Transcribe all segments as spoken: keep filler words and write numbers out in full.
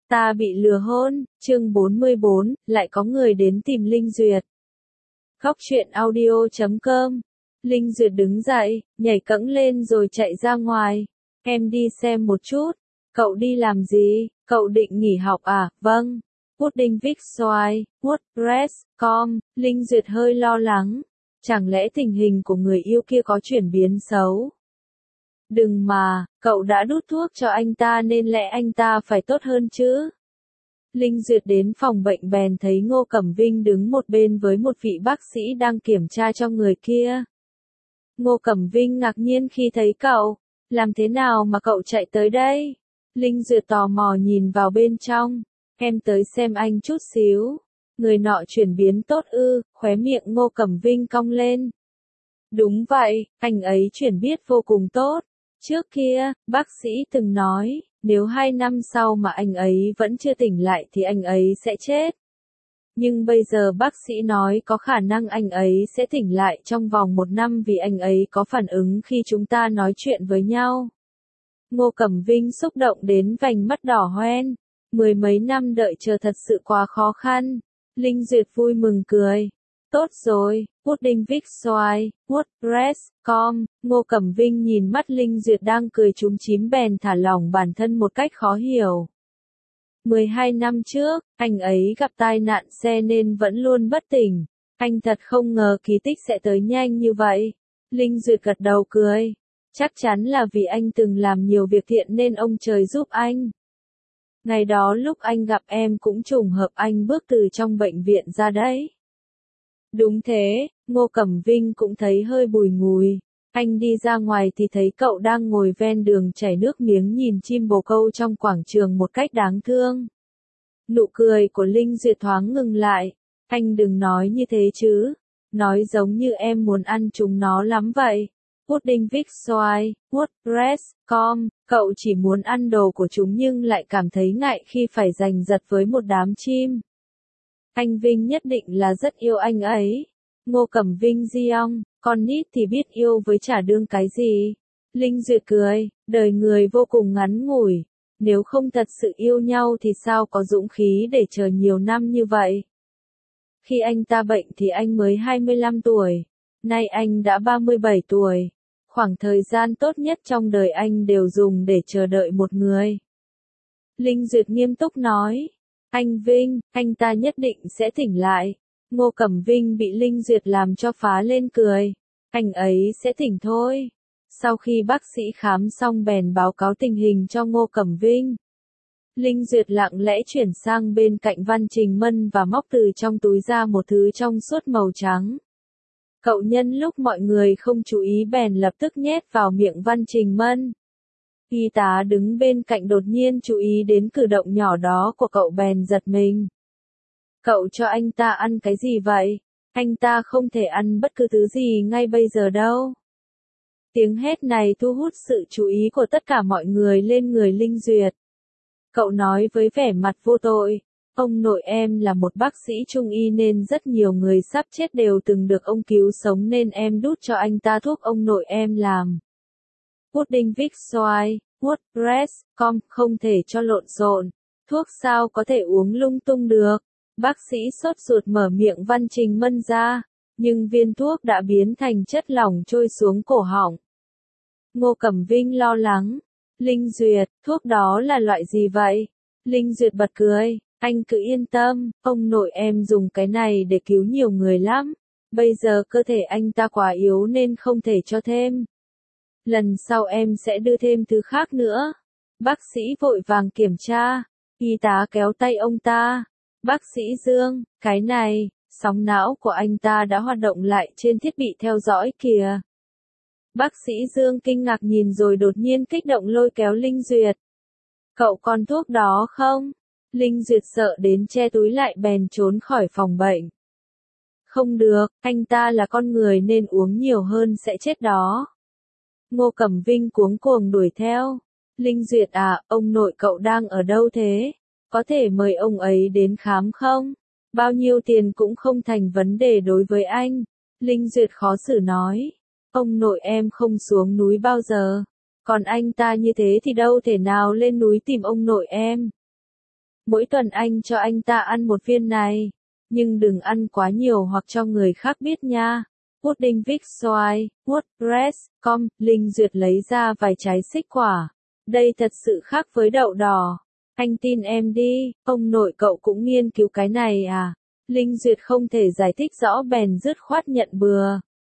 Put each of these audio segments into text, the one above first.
Ta bị lừa hôn, chương bốn mươi bốn, lại có người đến tìm Linh Duyệt. Góc truyện audio chấm com. Linh Duyệt đứng dậy, nhảy cẫng lên rồi chạy ra ngoài. Em đi xem một chút. Cậu đi làm gì? Cậu định nghỉ học à? Vâng. Pudding Vic Xoài, WordPress chấm com. Linh Duyệt hơi lo lắng. Chẳng lẽ tình hình của người yêu kia có chuyển biến xấu? Đừng mà, cậu đã đút thuốc cho anh ta nên lẽ anh ta phải tốt hơn chứ. Linh Duyệt đến phòng bệnh bèn thấy Ngô Cẩm Vinh đứng một bên với một vị bác sĩ đang kiểm tra cho người kia. Ngô Cẩm Vinh ngạc nhiên khi thấy cậu. Làm thế nào mà cậu chạy tới đây? Linh Duyệt tò mò nhìn vào bên trong. Em tới xem anh chút xíu. Người nọ chuyển biến tốt ư? Khóe miệng Ngô Cẩm Vinh cong lên. Đúng vậy, anh ấy chuyển biến vô cùng tốt. Trước kia, bác sĩ từng nói, nếu hai năm sau mà anh ấy vẫn chưa tỉnh lại thì anh ấy sẽ chết. Nhưng bây giờ bác sĩ nói có khả năng anh ấy sẽ tỉnh lại trong vòng một năm vì anh ấy có phản ứng khi chúng ta nói chuyện với nhau. Ngô Cẩm Vinh xúc động đến vành mắt đỏ hoen. Mười mấy năm đợi chờ thật sự quá khó khăn. Linh Duyệt vui mừng cười. Tốt rồi, Pudding Vic Xoài, WordPress chấm com. Ngô Cẩm Vinh nhìn mắt Linh Duyệt đang cười chúm chím bèn thả lỏng bản thân một cách khó hiểu. mười hai năm trước, anh ấy gặp tai nạn xe nên vẫn luôn bất tỉnh. Anh thật không ngờ kỳ tích sẽ tới nhanh như vậy. Linh Duyệt gật đầu cười. Chắc chắn là vì anh từng làm nhiều việc thiện nên ông trời giúp anh. Ngày đó lúc anh gặp em cũng trùng hợp anh bước từ trong bệnh viện ra đấy. Đúng thế, Ngô Cẩm Vinh cũng thấy hơi bùi ngùi. Anh đi ra ngoài thì thấy cậu đang ngồi ven đường chảy nước miếng nhìn chim bồ câu trong quảng trường một cách đáng thương. Nụ cười của Linh Duyệt thoáng ngừng lại. Anh đừng nói như thế chứ. Nói giống như em muốn ăn chúng nó lắm vậy. Pudding Vic Xoài, WordPress chấm com. Cậu chỉ muốn ăn đồ của chúng nhưng lại cảm thấy ngại khi phải giành giật với một đám chim. Anh Vinh nhất định là rất yêu anh ấy. Ngô Cẩm Vinh giong, con nít thì biết yêu với chả đương cái gì. Linh Duyệt cười, đời người vô cùng ngắn ngủi. Nếu không thật sự yêu nhau thì sao có dũng khí để chờ nhiều năm như vậy. Khi anh ta bệnh thì anh mới hai mươi lăm tuổi. Nay anh đã ba mươi bảy tuổi. Khoảng thời gian tốt nhất trong đời anh đều dùng để chờ đợi một người. Linh Duyệt nghiêm túc nói. Anh Vinh, anh ta nhất định sẽ tỉnh lại. Ngô Cẩm Vinh bị Linh Duyệt làm cho phá lên cười. Anh ấy sẽ tỉnh thôi. Sau khi bác sĩ khám xong bèn báo cáo tình hình cho Ngô Cẩm Vinh. Linh Duyệt lặng lẽ chuyển sang bên cạnh Văn Trình Mân và móc từ trong túi ra một thứ trong suốt màu trắng. Cậu nhân lúc mọi người không chú ý bèn lập tức nhét vào miệng Văn Trình Mân. Y tá đứng bên cạnh đột nhiên chú ý đến cử động nhỏ đó của cậu bèn giật mình. Cậu cho anh ta ăn cái gì vậy? Anh ta không thể ăn bất cứ thứ gì ngay bây giờ đâu. Tiếng hét này thu hút sự chú ý của tất cả mọi người lên người Linh Duyệt. Cậu nói với vẻ mặt vô tội. Ông nội em là một bác sĩ trung y nên rất nhiều người sắp chết đều từng được ông cứu sống nên em đút cho anh ta thuốc ông nội em làm. Pudding Vic Xoài, WordPress chấm com không thể cho lộn xộn. Thuốc sao có thể uống lung tung được. Bác sĩ sốt ruột mở miệng Văn Trình Mân ra. Nhưng viên thuốc đã biến thành chất lỏng trôi xuống cổ họng. Ngô Cẩm Vinh lo lắng. Linh Duyệt, thuốc đó là loại gì vậy? Linh Duyệt bật cười. Anh cứ yên tâm, ông nội em dùng cái này để cứu nhiều người lắm. Bây giờ cơ thể anh ta quá yếu nên không thể cho thêm. Lần sau em sẽ đưa thêm thứ khác nữa. Bác sĩ vội vàng kiểm tra. Y tá kéo tay ông ta. Bác sĩ Dương, cái này, sóng não của anh ta đã hoạt động lại trên thiết bị theo dõi kìa. Bác sĩ Dương kinh ngạc nhìn rồi đột nhiên kích động lôi kéo Linh Duyệt. Cậu còn thuốc đó không? Linh Duyệt sợ đến che túi lại bèn trốn khỏi phòng bệnh. Không được, anh ta là con người nên uống nhiều hơn sẽ chết đó. Ngô Cẩm Vinh cuống cuồng đuổi theo. Linh Duyệt à, ông nội cậu đang ở đâu thế? Có thể mời ông ấy đến khám không? Bao nhiêu tiền cũng không thành vấn đề đối với anh. Linh Duyệt khó xử nói. Ông nội em không xuống núi bao giờ. Còn anh ta như thế thì đâu thể nào lên núi tìm ông nội em. Mỗi tuần anh cho anh ta ăn một viên này. Nhưng đừng ăn quá nhiều hoặc cho người khác biết nha. Pudding Vic xoài, WordPress chấm com, Linh Duyệt lấy ra vài trái xích quả. Đây thật sự khác với đậu đỏ. Anh tin em đi, ông nội cậu cũng nghiên cứu cái này à? Linh Duyệt không thể giải thích rõ bèn dứt khoát nhận bừa.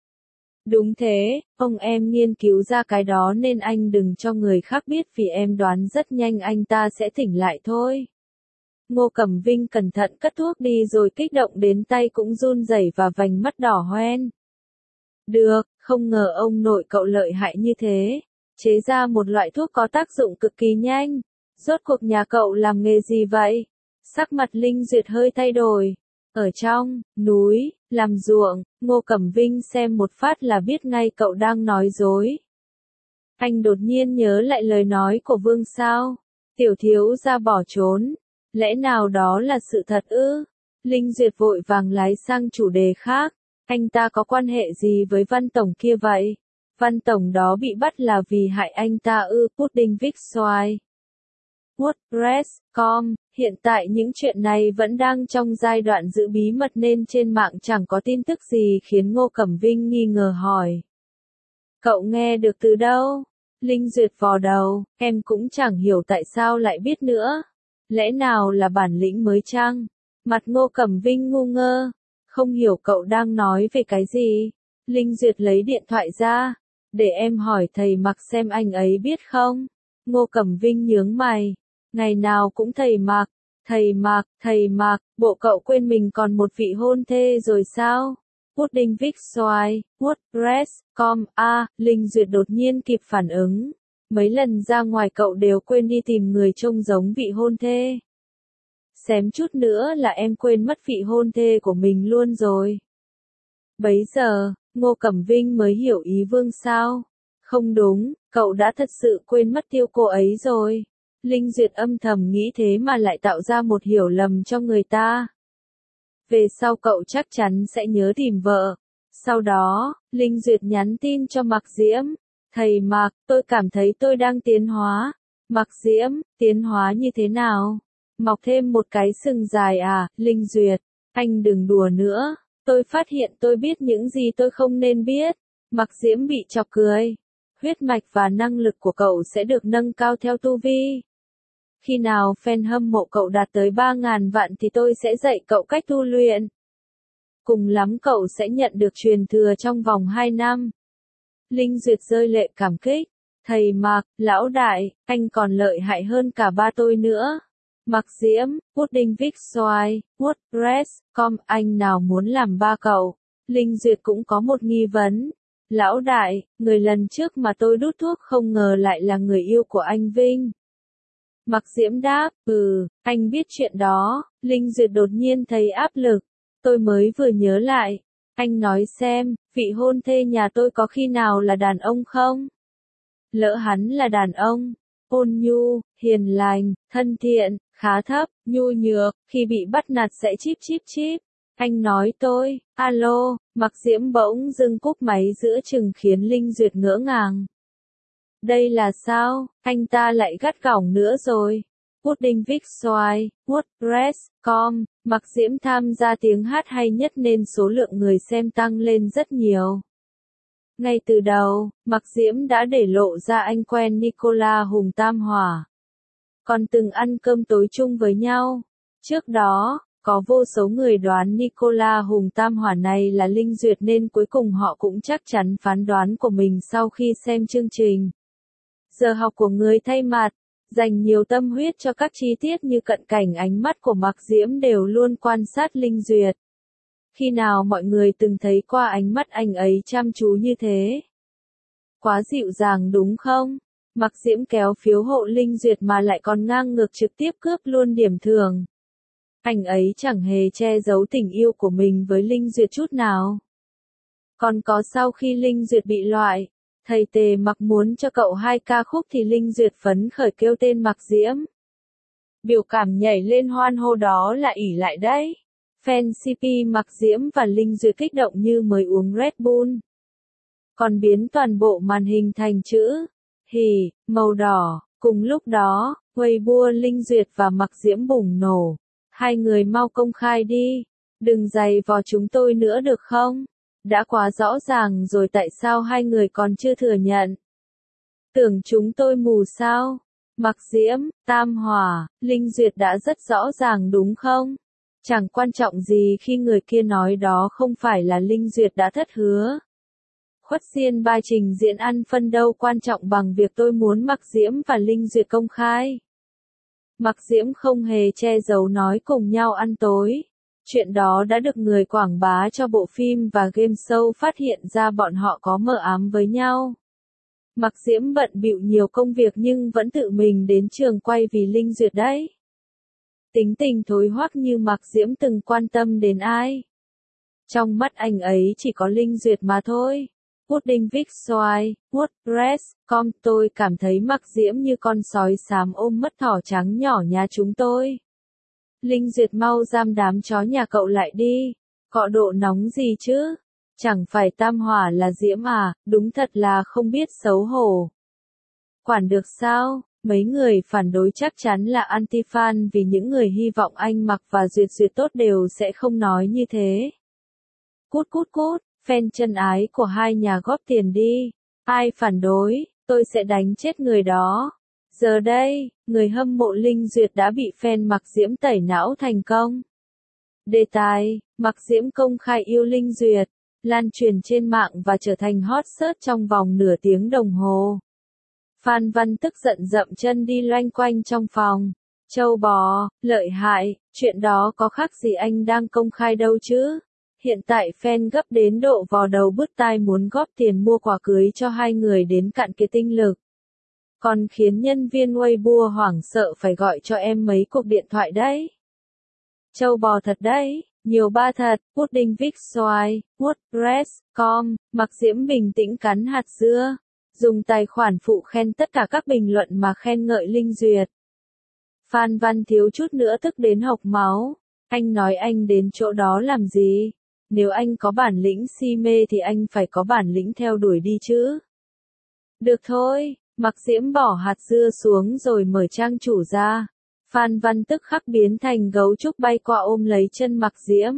Đúng thế, ông em nghiên cứu ra cái đó nên anh đừng cho người khác biết vì em đoán rất nhanh anh ta sẽ tỉnh lại thôi. Ngô Cẩm Vinh cẩn thận cất thuốc đi rồi kích động đến tay cũng run rẩy và vành mắt đỏ hoen. Được, không ngờ ông nội cậu lợi hại như thế. Chế ra một loại thuốc có tác dụng cực kỳ nhanh. Rốt cuộc nhà cậu làm nghề gì vậy? Sắc mặt Linh Duyệt hơi thay đổi. Ở trong núi, làm ruộng, Ngô Cẩm Vinh xem một phát là biết ngay cậu đang nói dối. Anh đột nhiên nhớ lại lời nói của Vương sao. Tiểu thiếu gia bỏ trốn. Lẽ nào đó là sự thật ư? Linh Duyệt vội vàng lái sang chủ đề khác. Anh ta có quan hệ gì với Văn Tổng kia vậy? Văn Tổng đó bị bắt là vì hại anh ta ư? Pudding Vic xoài. WordPress chấm com, hiện tại những chuyện này vẫn đang trong giai đoạn giữ bí mật nên trên mạng chẳng có tin tức gì khiến Ngô Cẩm Vinh nghi ngờ hỏi. Cậu nghe được từ đâu? Linh Duyệt vò đầu, em cũng chẳng hiểu tại sao lại biết nữa. Lẽ nào là bản lĩnh mới chăng? Mặt Ngô Cẩm Vinh ngu ngơ, không hiểu cậu đang nói về cái gì. Linh Duyệt lấy điện thoại ra, để em hỏi thầy Mạc xem anh ấy biết không? Ngô Cẩm Vinh nhướng mày, ngày nào cũng thầy Mạc, thầy Mạc, thầy Mạc, bộ cậu quên mình còn một vị hôn thê rồi sao? Pudding Vic xoài, WordPress chấm com, a, à, Linh Duyệt đột nhiên kịp phản ứng. Mấy lần ra ngoài cậu đều quên đi tìm người trông giống vị hôn thê. Xém chút nữa là em quên mất vị hôn thê của mình luôn rồi. Bấy giờ, Ngô Cẩm Vinh mới hiểu ý Vương sao. Không đúng, cậu đã thật sự quên mất tiêu cô ấy rồi. Linh Duyệt âm thầm nghĩ thế mà lại tạo ra một hiểu lầm cho người ta. Về sau cậu chắc chắn sẽ nhớ tìm vợ. Sau đó, Linh Duyệt nhắn tin cho Mạc Diễm. Thầy Mạc, tôi cảm thấy tôi đang tiến hóa. Mạc Diễm, tiến hóa như thế nào? Mọc thêm một cái sừng dài à? Linh Duyệt, anh đừng đùa nữa. Tôi phát hiện tôi biết những gì tôi không nên biết. Mạc Diễm bị chọc cười. Huyết mạch và năng lực của cậu sẽ được nâng cao theo tu vi. Khi nào fan hâm mộ cậu đạt tới ba ngàn vạn thì tôi sẽ dạy cậu cách tu luyện. Cùng lắm cậu sẽ nhận được truyền thừa trong vòng hai năm. Linh Duyệt rơi lệ cảm kích. Thầy Mạc, lão đại, anh còn lợi hại hơn cả ba tôi nữa. Mạc Diễm, Pudding Vic xoài, WordPress chấm com, anh nào muốn làm ba cậu? Linh Duyệt cũng có một nghi vấn. Lão đại, người lần trước mà tôi đút thuốc không ngờ lại là người yêu của anh Vinh. Mạc Diễm đáp, ừ, anh biết chuyện đó. Linh Duyệt đột nhiên thấy áp lực. Tôi mới vừa nhớ lại. Anh nói xem, vị hôn thê nhà tôi có khi nào là đàn ông không? Lỡ hắn là đàn ông, ôn nhu, hiền lành, thân thiện, khá thấp, nhu nhược, khi bị bắt nạt sẽ chíp chíp chíp. Anh nói tôi, alo, Mạc Diễm bỗng dưng cúp máy giữa chừng khiến Linh Duyệt ngỡ ngàng. Đây là sao, anh ta lại gắt gỏng nữa rồi. Pudding Vic xoài, WordPress chấm com, Mạc Diễm tham gia tiếng hát hay nhất nên số lượng người xem tăng lên rất nhiều. Ngay từ đầu, Mạc Diễm đã để lộ ra anh quen Nicola Hùng Tam Hỏa. Còn từng ăn cơm tối chung với nhau. Trước đó, có vô số người đoán Nicola Hùng Tam Hỏa này là Linh Duyệt nên cuối cùng họ cũng chắc chắn phán đoán của mình sau khi xem chương trình. Giờ học của người thay mặt, dành nhiều tâm huyết cho các chi tiết như cận cảnh ánh mắt của Mạc Diễm đều luôn quan sát Linh Duyệt. Khi nào mọi người từng thấy qua ánh mắt anh ấy chăm chú như thế? Quá dịu dàng đúng không? Mạc Diễm kéo phiếu hộ Linh Duyệt mà lại còn ngang ngược trực tiếp cướp luôn điểm thưởng. Anh ấy chẳng hề che giấu tình yêu của mình với Linh Duyệt chút nào. Còn có sau khi Linh Duyệt bị loại, thầy Tề Mặc muốn cho cậu hai ca khúc thì Linh Duyệt phấn khởi kêu tên Mạc Diễm. Biểu cảm nhảy lên hoan hô đó là ỷ lại đấy. Fan xê pê Mạc Diễm và Linh Duyệt kích động như mới uống Red Bull. Còn biến toàn bộ màn hình thành chữ hỉ, màu đỏ. Cùng lúc đó, Weibo Linh Duyệt và Mặc Diễm bùng nổ. Hai người mau công khai đi. Đừng giày vò chúng tôi nữa được không? Đã quá rõ ràng rồi, tại sao hai người còn chưa thừa nhận? Tưởng chúng tôi mù sao? Mặc Diễm, Tam Hỏa, Linh Duyệt đã rất rõ ràng đúng không? Chẳng quan trọng gì khi người kia nói đó không phải là Linh Duyệt đã thất hứa. Khuất Diên bài trình diễn ăn phân đâu quan trọng bằng việc tôi muốn Mặc Diễm và Linh Duyệt công khai. Mặc Diễm không hề che giấu nói cùng nhau ăn tối. Chuyện đó đã được người quảng bá cho bộ phim và game show phát hiện ra bọn họ có mờ ám với nhau. Mặc Diễm bận bịu nhiều công việc nhưng vẫn tự mình đến trường quay vì Linh Duyệt đấy. Tính tình thối hoắc như Mặc Diễm từng quan tâm đến ai. Trong mắt anh ấy chỉ có Linh Duyệt mà thôi. Pudding Vic Xoài, WordPress, com tôi cảm thấy Mặc Diễm như con sói xám ôm mất thỏ trắng nhỏ nhà chúng tôi. Linh Duyệt mau giam đám chó nhà cậu lại đi. Cọ độ nóng gì chứ? Chẳng phải Tam Hỏa là Diễm à, đúng thật là không biết xấu hổ. Quản được sao? Mấy người phản đối chắc chắn là anti-fan vì những người hy vọng anh Mặc và Duyệt Duyệt tốt đều sẽ không nói như thế. Cút cút cút, fan chân ái của hai nhà góp tiền đi. Ai phản đối, tôi sẽ đánh chết người đó. Giờ đây, người hâm mộ Linh Duyệt đã bị fan Mặc Diễm tẩy não thành công. Đề tài, Mặc Diễm công khai yêu Linh Duyệt, lan truyền trên mạng và trở thành hot search trong vòng nửa tiếng đồng hồ. Phan Văn tức giận dậm chân đi loanh quanh trong phòng. Châu bò, lợi hại, chuyện đó có khác gì anh đang công khai đâu chứ. Hiện tại fan gấp đến độ vò đầu bứt tai muốn góp tiền mua quà cưới cho hai người đến cạn kiệt tinh lực. Còn khiến nhân viên Weibo hoảng sợ phải gọi cho em mấy cuộc điện thoại đấy. Châu bò thật đấy, nhiều ba thật, Pudding Vic Xoài, WordPress, com, Mặc Diễm bình tĩnh cắn hạt dưa. Dùng tài khoản phụ khen tất cả các bình luận mà khen ngợi Linh Duyệt. Phan Văn thiếu chút nữa tức đến hộc máu. Anh nói anh đến chỗ đó làm gì? Nếu anh có bản lĩnh si mê thì anh phải có bản lĩnh theo đuổi đi chứ. Được thôi, Mặc Diễm bỏ hạt dưa xuống rồi mở trang chủ ra. Phan Văn tức khắc biến thành gấu trúc bay qua ôm lấy chân Mặc Diễm.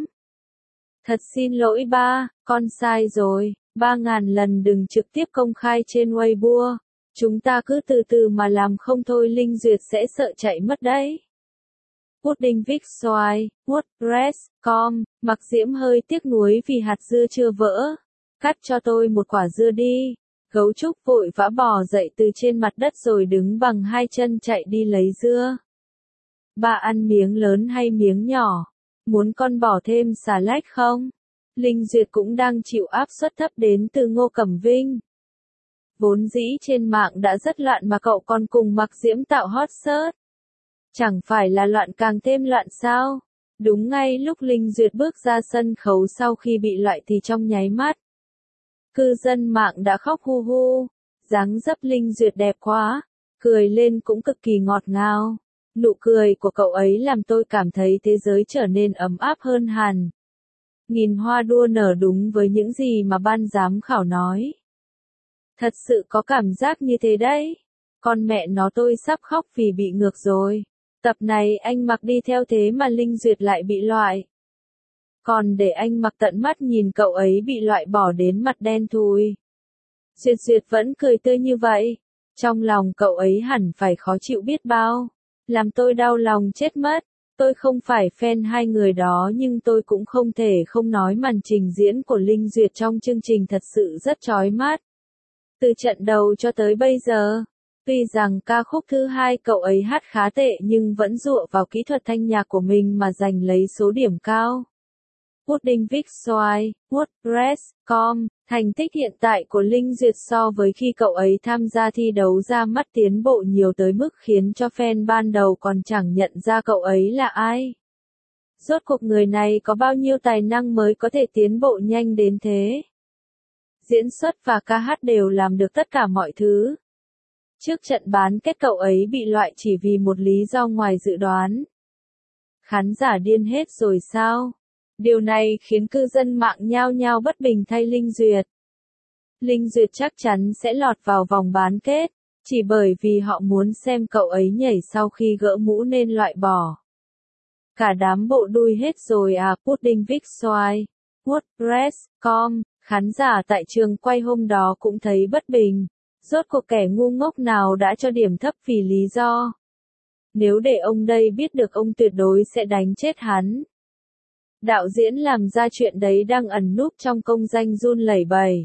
Thật xin lỗi ba, con sai rồi. Ba ngàn lần đừng trực tiếp công khai trên Weibo. Chúng ta cứ từ từ mà làm không thôi Linh Duyệt sẽ sợ chạy mất đấy. Pudding Vic Xoài, WordPress, com, Mặc Diễm hơi tiếc nuối vì hạt dưa chưa vỡ. Cắt cho tôi một quả dưa đi. Gấu trúc vội vã bò dậy từ trên mặt đất rồi đứng bằng hai chân chạy đi lấy dưa. Ba ăn miếng lớn hay miếng nhỏ? Muốn con bỏ thêm xà lách không? Linh Duyệt cũng đang chịu áp suất thấp đến từ Ngô Cẩm Vinh. Vốn dĩ trên mạng đã rất loạn mà cậu còn cùng Mặc Diễm tạo hot search. Chẳng phải là loạn càng thêm loạn sao? Đúng ngay lúc Linh Duyệt bước ra sân khấu sau khi bị loại thì trong nháy mắt. Cư dân mạng đã khóc hu hu. Dáng dấp Linh Duyệt đẹp quá. Cười lên cũng cực kỳ ngọt ngào. Nụ cười của cậu ấy làm tôi cảm thấy thế giới trở nên ấm áp hơn hẳn. Nghìn hoa đua nở đúng với những gì mà ban giám khảo nói. Thật sự có cảm giác như thế đấy. Con mẹ nó tôi sắp khóc vì bị ngược rồi. Tập này anh Mặc đi theo thế mà Linh Duyệt lại bị loại. Còn để anh Mặc tận mắt nhìn cậu ấy bị loại bỏ đến mặt đen thui. Duyệt Duyệt vẫn cười tươi như vậy. Trong lòng cậu ấy hẳn phải khó chịu biết bao. Làm tôi đau lòng chết mất. Tôi không phải fan hai người đó nhưng tôi cũng không thể không nói màn trình diễn của Linh Duyệt trong chương trình thật sự rất chói mắt. Từ trận đầu cho tới bây giờ, tuy rằng ca khúc thứ hai cậu ấy hát khá tệ nhưng vẫn dựa vào kỹ thuật thanh nhạc của mình mà giành lấy số điểm cao. Pudding Vic Xoài, WordPress, com, thành tích hiện tại của Linh Duyệt so với khi cậu ấy tham gia thi đấu ra mắt tiến bộ nhiều tới mức khiến cho fan ban đầu còn chẳng nhận ra cậu ấy là ai. Rốt cuộc người này có bao nhiêu tài năng mới có thể tiến bộ nhanh đến thế? Diễn xuất và ca hát đều làm được tất cả mọi thứ. Trước trận bán kết cậu ấy bị loại chỉ vì một lý do ngoài dự đoán. Khán giả điên hết rồi sao? Điều này khiến cư dân mạng nhao nhao bất bình thay Linh Duyệt. Linh Duyệt chắc chắn sẽ lọt vào vòng bán kết. Chỉ bởi vì họ muốn xem cậu ấy nhảy sau khi gỡ mũ nên loại bỏ. Cả đám bộ đuôi hết rồi à. Pudding Vic xoài. WordPress chấm com, khán giả tại trường quay hôm đó cũng thấy bất bình. Rốt cuộc kẻ ngu ngốc nào đã cho điểm thấp vì lý do. Nếu để ông đây biết được ông tuyệt đối sẽ đánh chết hắn. Đạo diễn làm ra chuyện đấy đang ẩn núp trong công danh run lẩy bẩy.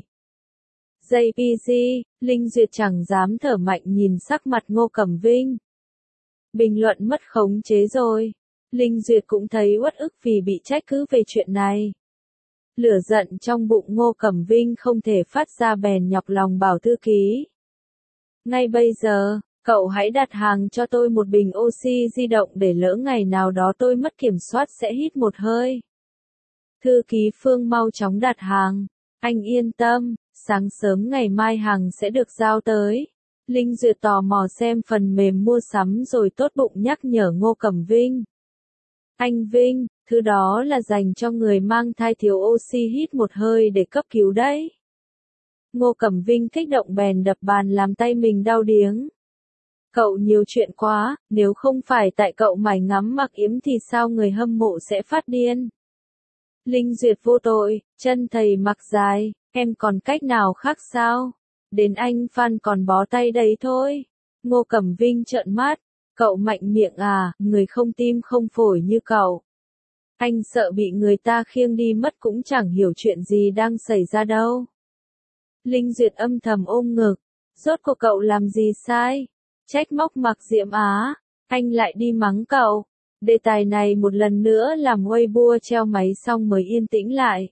jê pê giê, Linh Duyệt chẳng dám thở mạnh nhìn sắc mặt Ngô Cẩm Vinh. Bình luận mất khống chế rồi. Linh Duyệt cũng thấy uất ức vì bị trách cứ về chuyện này. Lửa giận trong bụng Ngô Cẩm Vinh không thể phát ra bèn nhọc lòng bảo thư ký. Ngay bây giờ, cậu hãy đặt hàng cho tôi một bình oxy di động để lỡ ngày nào đó tôi mất kiểm soát sẽ hít một hơi. Thư ký Phương mau chóng đặt hàng. Anh yên tâm, sáng sớm ngày mai hàng sẽ được giao tới. Linh Duyệt tò mò xem phần mềm mua sắm rồi tốt bụng nhắc nhở Ngô Cẩm Vinh. Anh Vinh, thứ đó là dành cho người mang thai thiếu oxy hít một hơi để cấp cứu đấy. Ngô Cẩm Vinh kích động bèn đập bàn làm tay mình đau điếng. Cậu nhiều chuyện quá, nếu không phải tại cậu mải ngắm mặc yếm thì sao người hâm mộ sẽ phát điên. Linh Duyệt vô tội, chân thầy mặc dài, em còn cách nào khác sao? Đến anh Phan còn bó tay đấy thôi. Ngô Cẩm Vinh trợn mắt, cậu mạnh miệng à, người không tim không phổi như cậu. Anh sợ bị người ta khiêng đi mất cũng chẳng hiểu chuyện gì đang xảy ra đâu. Linh Duyệt âm thầm ôm ngực, rốt cuộc cậu làm gì sai? Trách móc Mạc Diễm Á, anh lại đi mắng cậu. Đề tài này một lần nữa làm Weibo treo máy xong mới yên tĩnh lại.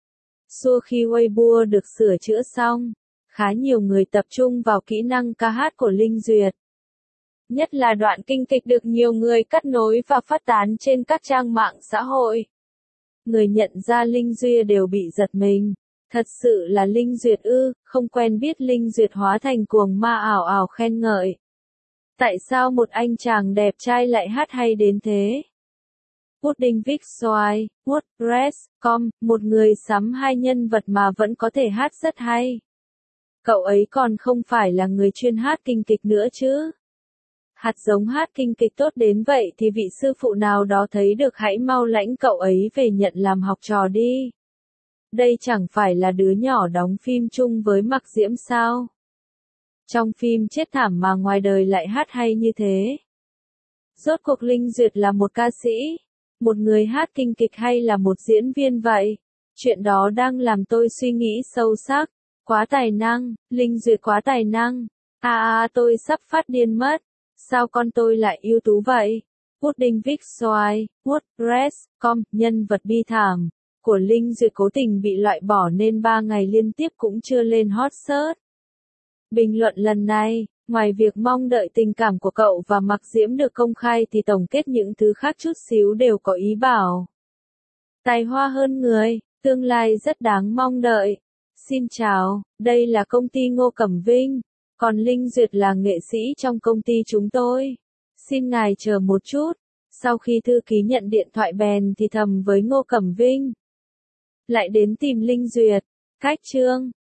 Xua khi Weibo được sửa chữa xong, khá nhiều người tập trung vào kỹ năng ca hát của Linh Duyệt. Nhất là đoạn kinh kịch được nhiều người cắt nối và phát tán trên các trang mạng xã hội. Người nhận ra Linh Duyệt đều bị giật mình. Thật sự là Linh Duyệt ư, không quen biết Linh Duyệt hóa thành cuồng ma ảo ảo khen ngợi. Tại sao một anh chàng đẹp trai lại hát hay đến thế? Pudding Vic xoài, WordPress chấm com, một người sắm hai nhân vật mà vẫn có thể hát rất hay. Cậu ấy còn không phải là người chuyên hát kinh kịch nữa chứ. Hạt giống hát kinh kịch tốt đến vậy thì vị sư phụ nào đó thấy được hãy mau lãnh cậu ấy về nhận làm học trò đi. Đây chẳng phải là đứa nhỏ đóng phim chung với Mạc Diễm sao? Trong phim chết thảm mà ngoài đời lại hát hay như thế. Rốt cuộc Linh Duyệt là một ca sĩ, một người hát kinh kịch hay là một diễn viên vậy? Chuyện đó đang làm tôi suy nghĩ sâu sắc. Quá tài năng, Linh Duyệt quá tài năng. À à tôi sắp phát điên mất. Sao con tôi lại ưu tú vậy? Pudding Vic xoài, WordPress chấm com, nhân vật bi thảm của Linh Duyệt cố tình bị loại bỏ nên ba ngày liên tiếp cũng chưa lên hot search. Bình luận lần này, ngoài việc mong đợi tình cảm của cậu và Mạc Diễm được công khai thì tổng kết những thứ khác chút xíu đều có ý bảo. Tài hoa hơn người, tương lai rất đáng mong đợi. Xin chào, đây là công ty Ngô Cẩm Vinh, còn Linh Duyệt là nghệ sĩ trong công ty chúng tôi. Xin ngài chờ một chút. Sau khi thư ký nhận điện thoại bèn thì thầm với Ngô Cẩm Vinh. Lại đến tìm Linh Duyệt. Cách chương